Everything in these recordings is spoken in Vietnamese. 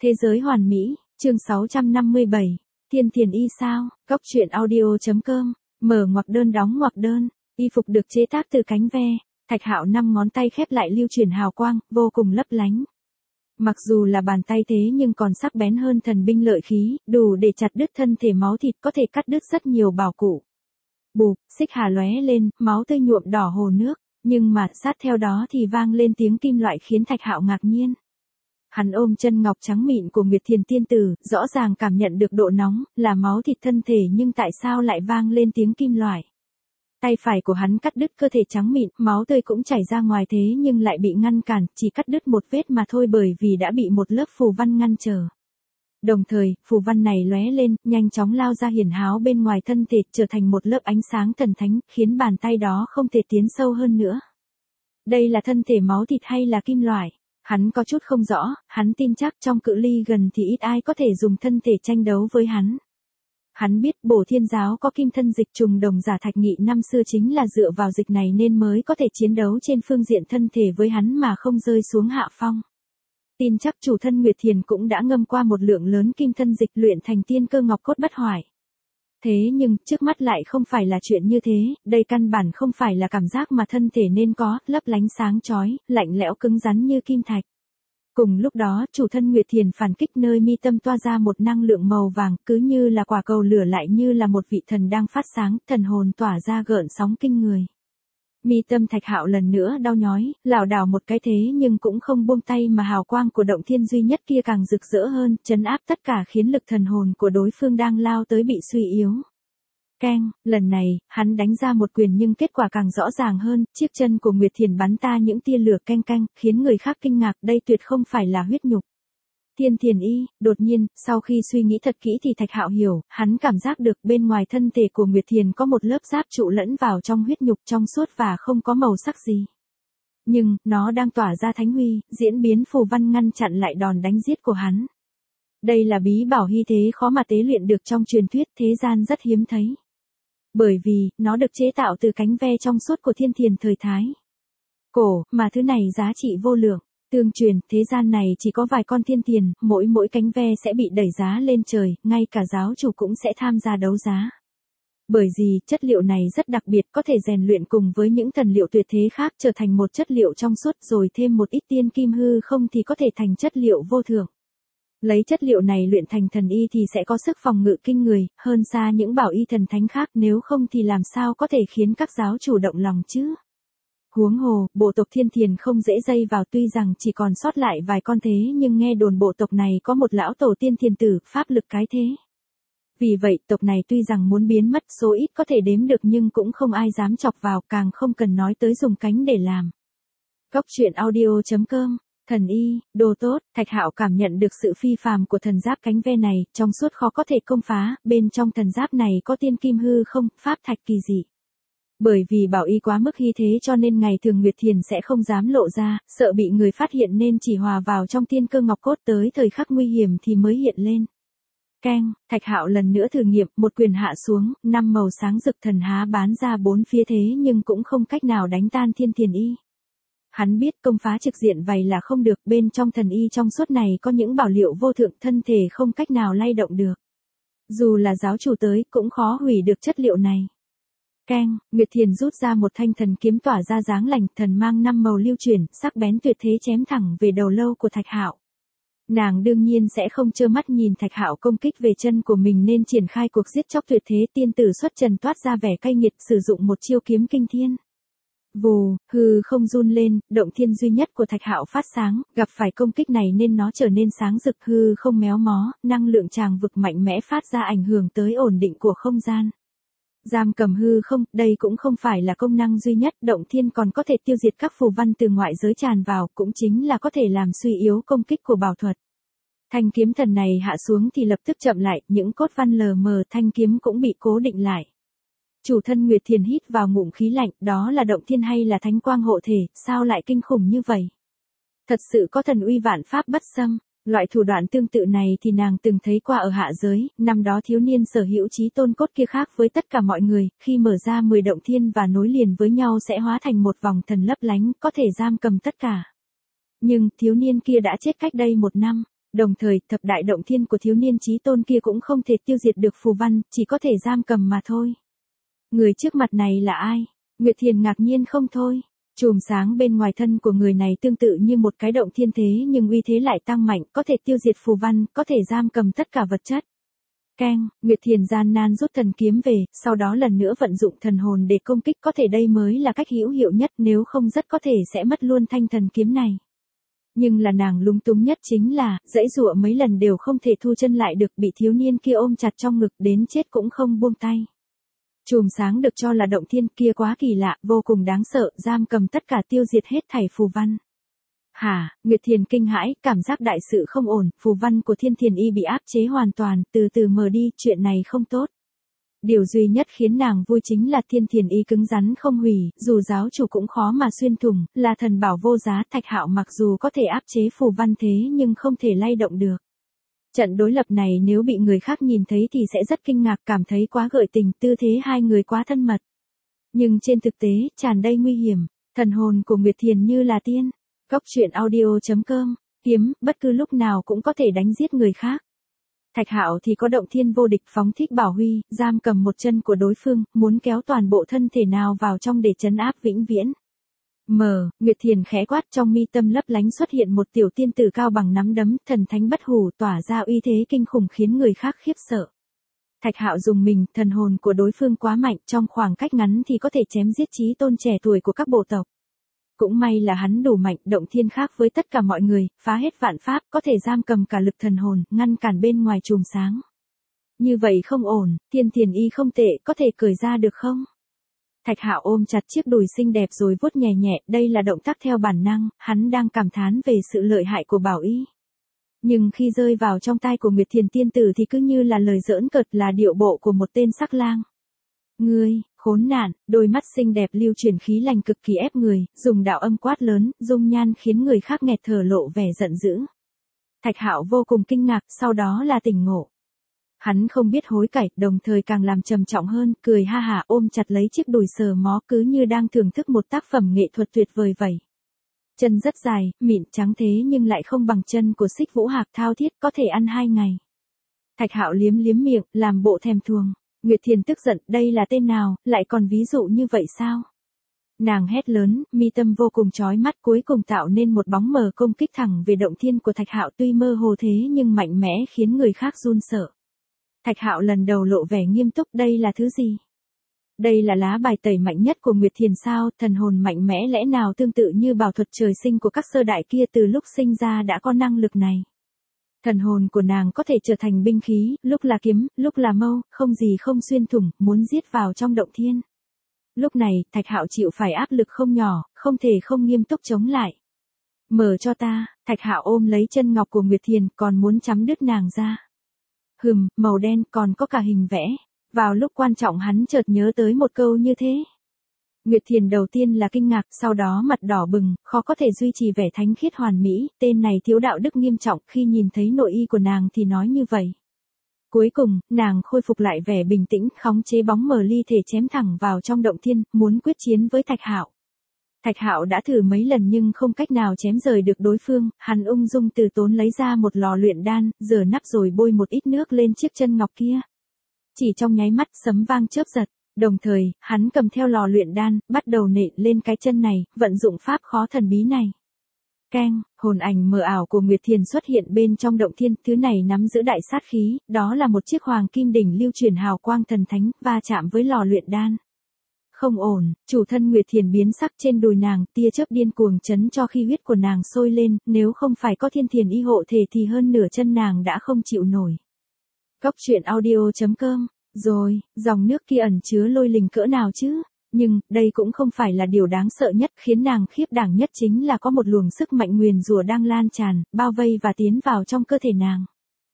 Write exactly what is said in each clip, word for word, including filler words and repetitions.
Thế giới hoàn mỹ, chương sáu trăm năm mươi bảy, Thiên Thiền Y sao, Góc truyện audio.com, mở ngoặc đơn đóng ngoặc đơn, y phục được chế tác từ cánh ve, Thạch Hạo năm ngón tay khép lại lưu chuyển hào quang, vô cùng lấp lánh. Mặc dù là bàn tay thế nhưng còn sắc bén hơn thần binh lợi khí, đủ để chặt đứt thân thể máu thịt, có thể cắt đứt rất nhiều bảo cụ. Bụp, xích hà lóe lên, máu tươi nhuộm đỏ hồ nước, nhưng mà sát theo đó thì vang lên tiếng kim loại khiến Thạch Hạo ngạc nhiên. Hắn ôm chân ngọc trắng mịn của Nguyệt Thiền tiên tử, rõ ràng cảm nhận được độ nóng, là máu thịt thân thể, nhưng tại sao lại vang lên tiếng kim loại? Tay phải của hắn cắt đứt cơ thể trắng mịn, máu tươi cũng chảy ra ngoài thế nhưng lại bị ngăn cản, chỉ cắt đứt một vết mà thôi bởi vì đã bị một lớp phù văn ngăn trở. Đồng thời, phù văn này lóe lên, nhanh chóng lao ra hiển háo bên ngoài thân thể, trở thành một lớp ánh sáng thần thánh, khiến bàn tay đó không thể tiến sâu hơn nữa. Đây là thân thể máu thịt hay là kim loại? Hắn có chút không rõ, hắn tin chắc trong cự ly gần thì ít ai có thể dùng thân thể tranh đấu với hắn. Hắn biết Bổ Thiên giáo có kim thân dịch trùng đồng giả Thạch Nghị năm xưa chính là dựa vào dịch này nên mới có thể chiến đấu trên phương diện thân thể với hắn mà không rơi xuống hạ phong. Tin chắc chủ thân Nguyệt Thiền cũng đã ngâm qua một lượng lớn kim thân dịch luyện thành tiên cơ ngọc cốt bất hoại. Thế nhưng, trước mắt lại không phải là chuyện như thế, đây căn bản không phải là cảm giác mà thân thể nên có, lấp lánh sáng chói, lạnh lẽo cứng rắn như kim thạch. Cùng lúc đó, chủ thân Nguyệt Thiền phản kích nơi mi tâm toa ra một năng lượng màu vàng, cứ như là quả cầu lửa lại như là một vị thần đang phát sáng, thần hồn tỏa ra gợn sóng kinh người. Mi tâm Thạch Hạo lần nữa đau nhói, lảo đảo một cái thế nhưng cũng không buông tay mà hào quang của động thiên duy nhất kia càng rực rỡ hơn, trấn áp tất cả khiến lực thần hồn của đối phương đang lao tới bị suy yếu. Keng, lần này, hắn đánh ra một quyền nhưng kết quả càng rõ ràng hơn, chiếc chân của Nguyệt Thiền bắn ta những tia lửa canh canh, khiến người khác kinh ngạc, đây tuyệt không phải là huyết nhục. Thiên Thiền Y, đột nhiên, sau khi suy nghĩ thật kỹ thì Thạch Hạo hiểu, hắn cảm giác được bên ngoài thân thể của Nguyệt Thiền có một lớp giáp trụ lẫn vào trong huyết nhục trong suốt và không có màu sắc gì. Nhưng, nó đang tỏa ra thánh huy, diễn biến phù văn ngăn chặn lại đòn đánh giết của hắn. Đây là bí bảo hy thế khó mà tế luyện được trong truyền thuyết, thế gian rất hiếm thấy. Bởi vì, nó được chế tạo từ cánh ve trong suốt của Thiên Thiền thời Thái cổ, mà thứ này giá trị vô lượng. Tương truyền, thế gian này chỉ có vài con thiên thiền, mỗi mỗi cánh ve sẽ bị đẩy giá lên trời, ngay cả giáo chủ cũng sẽ tham gia đấu giá. Bởi vì, chất liệu này rất đặc biệt, có thể rèn luyện cùng với những thần liệu tuyệt thế khác trở thành một chất liệu trong suốt rồi thêm một ít tiên kim hư không thì có thể thành chất liệu vô thượng. Lấy chất liệu này luyện thành thần y thì sẽ có sức phòng ngự kinh người, hơn xa những bảo y thần thánh khác, nếu không thì làm sao có thể khiến các giáo chủ động lòng chứ. Huống hồ, bộ tộc Thiên Thiền không dễ dây vào, tuy rằng chỉ còn sót lại vài con thế nhưng nghe đồn bộ tộc này có một lão tổ tiên thiền tử, pháp lực cái thế. Vì vậy, tộc này tuy rằng muốn biến mất số ít có thể đếm được nhưng cũng không ai dám chọc vào, càng không cần nói tới dùng cánh để làm. Góc truyện audio.com, thần y, đồ tốt, Thạch Hạo cảm nhận được sự phi phàm của thần giáp cánh ve này, trong suốt khó có thể công phá, bên trong thần giáp này có tiên kim hư không, pháp thạch kỳ dị. Bởi vì bảo y quá mức hy thế cho nên ngày thường Nguyệt Thiền sẽ không dám lộ ra, sợ bị người phát hiện nên chỉ hòa vào trong tiên cơ ngọc cốt, tới thời khắc nguy hiểm thì mới hiện lên. Keng, Thạch Hạo lần nữa thử nghiệm, một quyền hạ xuống, năm màu sáng rực thần há bán ra bốn phía thế nhưng cũng không cách nào đánh tan Thiên Thiền Y. Hắn biết công phá trực diện vậy là không được, bên trong thần y trong suốt này có những bảo liệu vô thượng, thân thể không cách nào lay động được. Dù là giáo chủ tới cũng khó hủy được chất liệu này. Keng, Nguyệt Thiền rút ra một thanh thần kiếm tỏa ra dáng lành, thần mang năm màu lưu chuyển, sắc bén tuyệt thế chém thẳng về đầu lâu của Thạch Hạo. Nàng đương nhiên sẽ không trơ mắt nhìn Thạch Hạo công kích về chân của mình nên triển khai cuộc giết chóc tuyệt thế, tiên tử xuất trần toát ra vẻ cay nghiệt, sử dụng một chiêu kiếm kinh thiên. Vù, hư không run lên, động thiên duy nhất của Thạch Hạo phát sáng, gặp phải công kích này nên nó trở nên sáng rực, hư không méo mó, năng lượng tràng vực mạnh mẽ phát ra ảnh hưởng tới ổn định của không gian. Giam cầm hư không, đây cũng không phải là công năng duy nhất, động thiên còn có thể tiêu diệt các phù văn từ ngoại giới tràn vào, cũng chính là có thể làm suy yếu công kích của bảo thuật. Thanh kiếm thần này hạ xuống thì lập tức chậm lại, những cốt văn lờ mờ, thanh kiếm cũng bị cố định lại. Chủ thân Nguyệt Thiền hít vào ngụm khí lạnh, đó là động thiên hay là thánh quang hộ thể, sao lại kinh khủng như vậy? Thật sự có thần uy vạn pháp bất xâm. Loại thủ đoạn tương tự này thì nàng từng thấy qua ở hạ giới, năm đó thiếu niên sở hữu chí tôn cốt kia khác với tất cả mọi người, khi mở ra mười động thiên và nối liền với nhau sẽ hóa thành một vòng thần lấp lánh, có thể giam cầm tất cả. Nhưng, thiếu niên kia đã chết cách đây một năm, Đồng thời, thập đại động thiên của thiếu niên chí tôn kia cũng không thể tiêu diệt được phù văn, chỉ có thể giam cầm mà thôi. Người trước mặt này là ai? Nguyệt Thiền ngạc nhiên không thôi. Chùm sáng bên ngoài thân của người này tương tự như một cái động thiên thế nhưng uy thế lại tăng mạnh, có thể tiêu diệt phù văn, có thể giam cầm tất cả vật chất. Keng, Nguyệt Thiền gian nan rút thần kiếm về, sau đó lần nữa vận dụng thần hồn để công kích, có thể đây mới là cách hữu hiệu nhất, nếu không rất có thể sẽ mất luôn thanh thần kiếm này. Nhưng là nàng lúng túng nhất chính là, dãy dụa mấy lần đều không thể thu chân lại được, bị thiếu niên kia ôm chặt trong ngực đến chết cũng không buông tay. Chùm sáng được cho là động thiên kia quá kỳ lạ, vô cùng đáng sợ, giam cầm tất cả, tiêu diệt hết thảy phù văn. Hả, Nguyệt Thiền kinh hãi, cảm giác đại sự không ổn, phù văn của Thiên Thiền Y bị áp chế hoàn toàn, từ từ mờ đi, chuyện này không tốt. Điều duy nhất khiến nàng vui chính là Thiên Thiền Y cứng rắn không hủy, dù giáo chủ cũng khó mà xuyên thủng, là thần bảo vô giá. Thạch Hạo mặc dù có thể áp chế phù văn thế nhưng không thể lay động được. Trận đối lập này nếu bị người khác nhìn thấy thì sẽ rất kinh ngạc, cảm thấy quá gợi tình, tư thế hai người quá thân mật. Nhưng trên thực tế, tràn đầy nguy hiểm, thần hồn của Nguyệt Thiền như là tiên. Góc truyện audio chấm com, kiếm, bất cứ lúc nào cũng có thể đánh giết người khác. Thạch Hạo thì có động thiên vô địch, phóng thích bảo huy, giam cầm một chân của đối phương, muốn kéo toàn bộ thân thể nào vào trong để trấn áp vĩnh viễn. Mờ, Nguyệt Thiền khẽ quát, trong mi tâm lấp lánh xuất hiện một tiểu tiên tử cao bằng nắm đấm, thần thánh bất hủ, tỏa ra uy thế kinh khủng khiến người khác khiếp sợ. Thạch Hạo dùng mình, thần hồn của đối phương quá mạnh, trong khoảng cách ngắn thì có thể chém giết chí tôn trẻ tuổi của các bộ tộc. Cũng may là hắn đủ mạnh, động thiên khác với tất cả mọi người, phá hết vạn pháp, có thể giam cầm cả lực thần hồn, ngăn cản bên ngoài chùm sáng. Như vậy không ổn, Thiên Thiền Y không tệ, có thể cởi ra được không? Thạch Hạo ôm chặt chiếc đùi xinh đẹp rồi vuốt nhẹ nhẹ, đây là động tác theo bản năng, hắn đang cảm thán về sự lợi hại của bảo y. Nhưng khi rơi vào trong tay của Nguyệt Thiền tiên tử thì cứ như là lời giỡn cợt, là điệu bộ của một tên sắc lang. Ngươi, khốn nạn, đôi mắt xinh đẹp lưu chuyển khí lành cực kỳ ép người, dùng đạo âm quát lớn, dung nhan khiến người khác nghẹt thở, lộ vẻ giận dữ. Thạch Hạo vô cùng kinh ngạc, sau đó là tỉnh ngộ. Hắn không biết hối cải, đồng thời càng làm trầm trọng hơn, cười ha hả ôm chặt lấy chiếc đùi sờ mó, cứ như đang thưởng thức một tác phẩm nghệ thuật tuyệt vời vậy. Chân rất dài, mịn trắng thế nhưng lại không bằng chân của Xích Vũ Hạc, thao thiết, có thể ăn hai ngày. Thạch Hạo liếm liếm miệng, làm bộ thèm thuồng. Nguyệt Thiền tức giận, đây là tên nào, lại còn ví dụ như vậy sao? Nàng hét lớn, mi tâm vô cùng chói mắt, cuối cùng tạo nên một bóng mờ công kích thẳng về động thiên của Thạch Hạo, tuy mơ hồ thế nhưng mạnh mẽ khiến người khác run sợ. Thạch Hạo lần đầu lộ vẻ nghiêm túc, đây là thứ gì? Đây là lá bài tẩy mạnh nhất của Nguyệt Thiền sao? Thần hồn mạnh mẽ lẽ nào tương tự như bảo thuật trời sinh của các sơ đại kia, từ lúc sinh ra đã có năng lực này. Thần hồn của nàng có thể trở thành binh khí, lúc là kiếm, lúc là mâu, không gì không xuyên thủng, muốn giết vào trong động thiên. Lúc này, Thạch Hạo chịu phải áp lực không nhỏ, không thể không nghiêm túc chống lại. Mở cho ta, Thạch Hạo ôm lấy chân ngọc của Nguyệt Thiền, còn muốn chấm đứt nàng ra. Hừm, màu đen, còn có cả hình vẽ. Vào lúc quan trọng hắn chợt nhớ tới một câu như thế. Nguyệt Thiền đầu tiên là kinh ngạc, sau đó mặt đỏ bừng, khó có thể duy trì vẻ thánh khiết hoàn mỹ, tên này thiếu đạo đức nghiêm trọng, khi nhìn thấy nội y của nàng thì nói như vậy. Cuối cùng, nàng khôi phục lại vẻ bình tĩnh, khống chế bóng mờ ly thể chém thẳng vào trong động thiên, muốn quyết chiến với Thạch Hạo. Thạch Hạo đã thử mấy lần nhưng không cách nào chém rời được đối phương, hắn ung dung từ tốn lấy ra một lò luyện đan, rửa nắp rồi bôi một ít nước lên chiếc chân ngọc kia. Chỉ trong nháy mắt, sấm vang chớp giật, đồng thời, hắn cầm theo lò luyện đan, bắt đầu nện lên cái chân này, vận dụng pháp khó thần bí này. Keng, hồn ảnh mờ ảo của Nguyệt Thiền xuất hiện bên trong động thiên, thứ này nắm giữ đại sát khí, đó là một chiếc hoàng kim đỉnh lưu truyền hào quang thần thánh, va chạm với lò luyện đan. Không ổn, chủ thân Nguyệt Thiền biến sắc, trên đùi nàng, tia chớp điên cuồng chấn cho khi huyết của nàng sôi lên, nếu không phải có Thiên Thiền Y hộ thể thì hơn nửa chân nàng đã không chịu nổi. Góc truyện audio chấm com, rồi, dòng nước kia ẩn chứa lôi linh cỡ nào chứ? Nhưng, đây cũng không phải là điều đáng sợ nhất, khiến nàng khiếp đảm nhất chính là có một luồng sức mạnh nguyền rủa đang lan tràn, bao vây và tiến vào trong cơ thể nàng.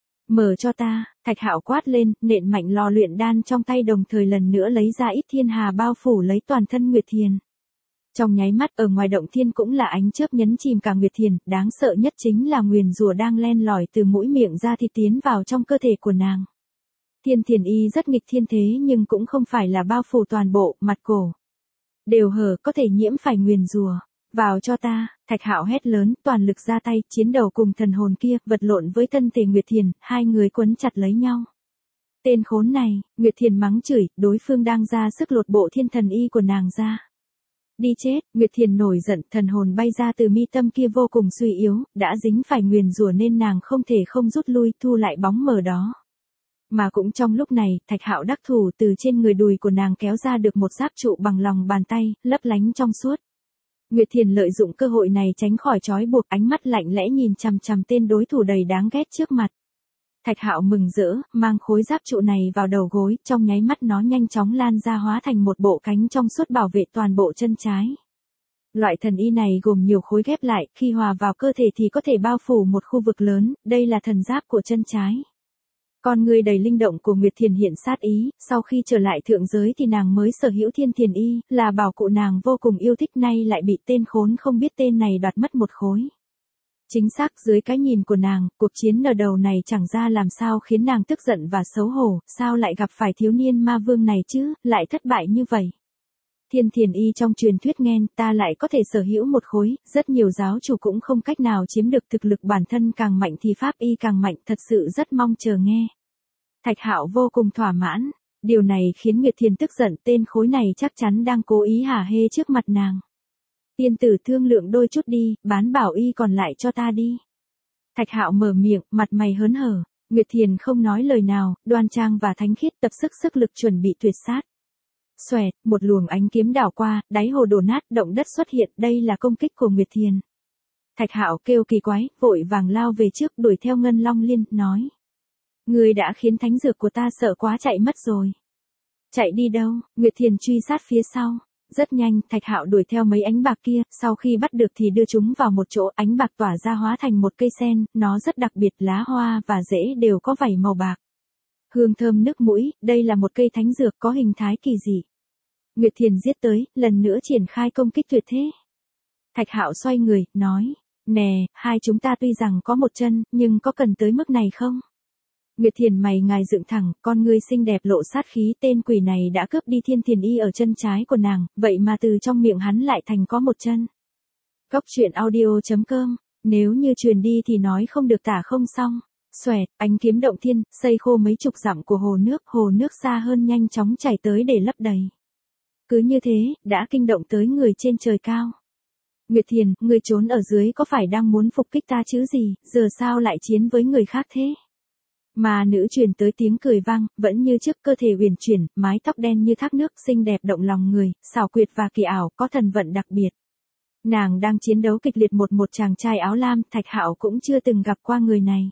Mở cho ta, Thạch Hạo quát lên, nện mạnh lò luyện đan trong tay, đồng thời lần nữa lấy ra ít thiên hà bao phủ lấy toàn thân Nguyệt Thiền. Trong nháy mắt, ở ngoài động thiên cũng là ánh chớp nhấn chìm cả Nguyệt Thiền, đáng sợ nhất chính là nguyền rủa đang len lỏi từ mũi miệng ra thì tiến vào trong cơ thể của nàng. Thiên Thiền Y rất nghịch thiên thế nhưng cũng không phải là bao phủ toàn bộ, mặt cổ đều hở, có thể nhiễm phải nguyền rủa. Vào cho ta, Thạch Hạo hét lớn, toàn lực ra tay, chiến đầu cùng thần hồn kia, vật lộn với thân thể Nguyệt Thiền, hai người quấn chặt lấy nhau. Tên khốn này, Nguyệt Thiền mắng chửi, đối phương đang ra sức lột bộ thiên thần y của nàng ra. Đi chết, Nguyệt Thiền nổi giận, thần hồn bay ra từ mi tâm kia vô cùng suy yếu, đã dính phải nguyền rủa nên nàng không thể không rút lui, thu lại bóng mờ đó. Mà cũng trong lúc này, Thạch Hạo đắc thủ từ trên người đùi của nàng kéo ra được một giáp trụ bằng lòng bàn tay, lấp lánh trong suốt. Nguyệt Thiền lợi dụng cơ hội này tránh khỏi trói buộc, ánh mắt lạnh lẽ nhìn chằm chằm tên đối thủ đầy đáng ghét trước mặt. Thạch Hạo mừng rỡ, mang khối giáp trụ này vào đầu gối, trong nháy mắt nó nhanh chóng lan ra hóa thành một bộ cánh trong suốt bảo vệ toàn bộ chân trái. Loại thần y này gồm nhiều khối ghép lại, khi hòa vào cơ thể thì có thể bao phủ một khu vực lớn, đây là thần giáp của chân trái. Con người đầy linh động của Nguyệt Thiền hiện sát ý, sau khi trở lại thượng giới thì nàng mới sở hữu thiên thiền y, là bảo cụ nàng vô cùng yêu thích, nay lại bị tên khốn không biết tên này đoạt mất một khối. Chính xác, dưới cái nhìn của nàng, cuộc chiến ở đầu này chẳng ra làm sao khiến nàng tức giận và xấu hổ, sao lại gặp phải thiếu niên ma vương này chứ, lại thất bại như vậy. Thiên thiền y trong truyền thuyết nghen, ta lại có thể sở hữu một khối, rất nhiều giáo chủ cũng không cách nào chiếm được, thực lực bản thân càng mạnh thì pháp y càng mạnh, thật sự rất mong chờ nghe. Thạch Hạo vô cùng thỏa mãn, điều này khiến Nguyệt Thiền tức giận, tên khối này chắc chắn đang cố ý hả hê trước mặt nàng. Tiên tử thương lượng đôi chút đi, bán bảo y còn lại cho ta đi. Thạch Hạo mở miệng, mặt mày hớn hở, Nguyệt Thiền không nói lời nào, đoan trang và thánh khiết, tập sức sức lực chuẩn bị tuyệt sát. Xoẹt, một luồng ánh kiếm đảo qua, đáy hồ đổ nát, động đất xuất hiện, đây là công kích của Nguyệt Thiền. Thạch Hạo kêu kỳ quái, vội vàng lao về trước, đuổi theo Ngân Long Liên, nói: Ngươi đã khiến thánh dược của ta sợ quá chạy mất rồi. Chạy đi đâu? Nguyệt Thiền truy sát phía sau. Rất nhanh, Thạch Hạo đuổi theo mấy ánh bạc kia, sau khi bắt được thì đưa chúng vào một chỗ, ánh bạc tỏa ra hóa thành một cây sen, nó rất đặc biệt, lá hoa và rễ đều có vảy màu bạc. Hương thơm nức mũi, đây là một cây thánh dược có hình thái kỳ dị. Nguyệt Thiền giết tới, lần nữa triển khai công kích tuyệt thế. Thạch Hạo xoay người, nói: Nè, hai chúng ta tuy rằng có một chân, nhưng có cần tới mức này không? Nguyệt Thiền mày ngài dựng thẳng, con ngươi xinh đẹp lộ sát khí, tên quỷ này đã cướp đi thiên thiền y ở chân trái của nàng, vậy mà từ trong miệng hắn lại thành có một chân. Góc truyện audio chấm com, nếu như truyền đi thì nói không được tả không xong. Xoẹt, ánh kiếm động thiên, xây khô mấy chục dặm của hồ nước, hồ nước xa hơn nhanh chóng chảy tới để lấp đầy. Cứ như thế, đã kinh động tới người trên trời cao. Nguyệt Thiền, người trốn ở dưới có phải đang muốn phục kích ta chứ gì, giờ sao lại chiến với người khác thế? Mà nữ truyền tới tiếng cười vang, vẫn như trước, cơ thể huyền chuyển, mái tóc đen như thác nước, xinh đẹp động lòng người, xảo quyệt và kỳ ảo, có thần vận đặc biệt. Nàng đang chiến đấu kịch liệt một một chàng trai áo lam, Thạch Hạo cũng chưa từng gặp qua người này.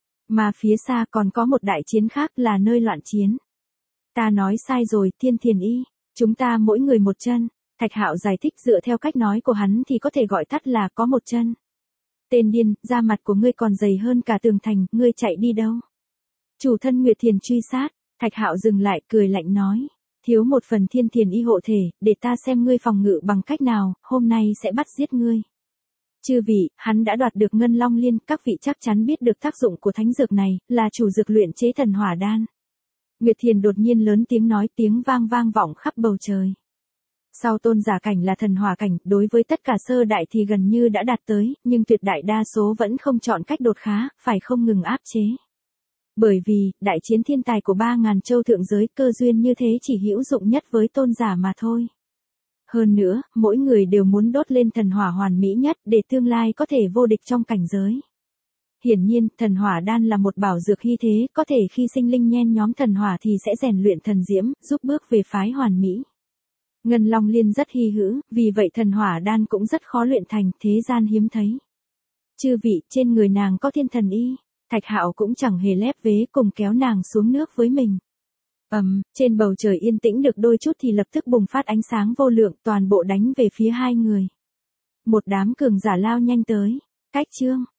Mà phía xa còn có một đại chiến khác, là nơi loạn chiến. Ta nói sai rồi, thiên thiền y, chúng ta mỗi người một chân. Thạch Hạo giải thích, dựa theo cách nói của hắn thì có thể gọi tắt là có một chân. Tên điên, da mặt của ngươi còn dày hơn cả tường thành, ngươi chạy đi đâu? Chủ thân Nguyệt Thiền truy sát. Thạch Hạo dừng lại, cười lạnh nói: Thiếu một phần thiên thiền y hộ thể, để ta xem ngươi phòng ngự bằng cách nào, hôm nay sẽ bắt giết ngươi. Chư vị, hắn đã đoạt được Ngân Long Liên, các vị chắc chắn biết được tác dụng của thánh dược này, là chủ dược luyện chế thần hỏa đan. Nguyệt Thiền đột nhiên lớn tiếng nói, tiếng vang vang vọng khắp bầu trời. Sau tôn giả cảnh là thần hỏa cảnh, đối với tất cả sơ đại thì gần như đã đạt tới, nhưng tuyệt đại đa số vẫn không chọn cách đột phá, phải không ngừng áp chế. Bởi vì, đại chiến thiên tài của ba ngàn châu thượng giới, cơ duyên như thế chỉ hữu dụng nhất với tôn giả mà thôi. Hơn nữa, mỗi người đều muốn đốt lên thần hỏa hoàn mỹ nhất, để tương lai có thể vô địch trong cảnh giới. Hiển nhiên, thần hỏa đan là một bảo dược hy thế, có thể khi sinh linh nhen nhóm thần hỏa thì sẽ rèn luyện thần diễm, giúp bước về phái hoàn mỹ. Ngân Long Liên rất hy hữu, vì vậy thần hỏa đan cũng rất khó luyện thành, thế gian hiếm thấy. Chư vị, trên người nàng có thiên thần y. Thạch Hạo cũng chẳng hề lép vế, cùng kéo nàng xuống nước với mình. Ầm, um, trên bầu trời yên tĩnh được đôi chút thì lập tức bùng phát ánh sáng vô lượng, toàn bộ đánh về phía hai người. Một đám cường giả lao nhanh tới. Cách chương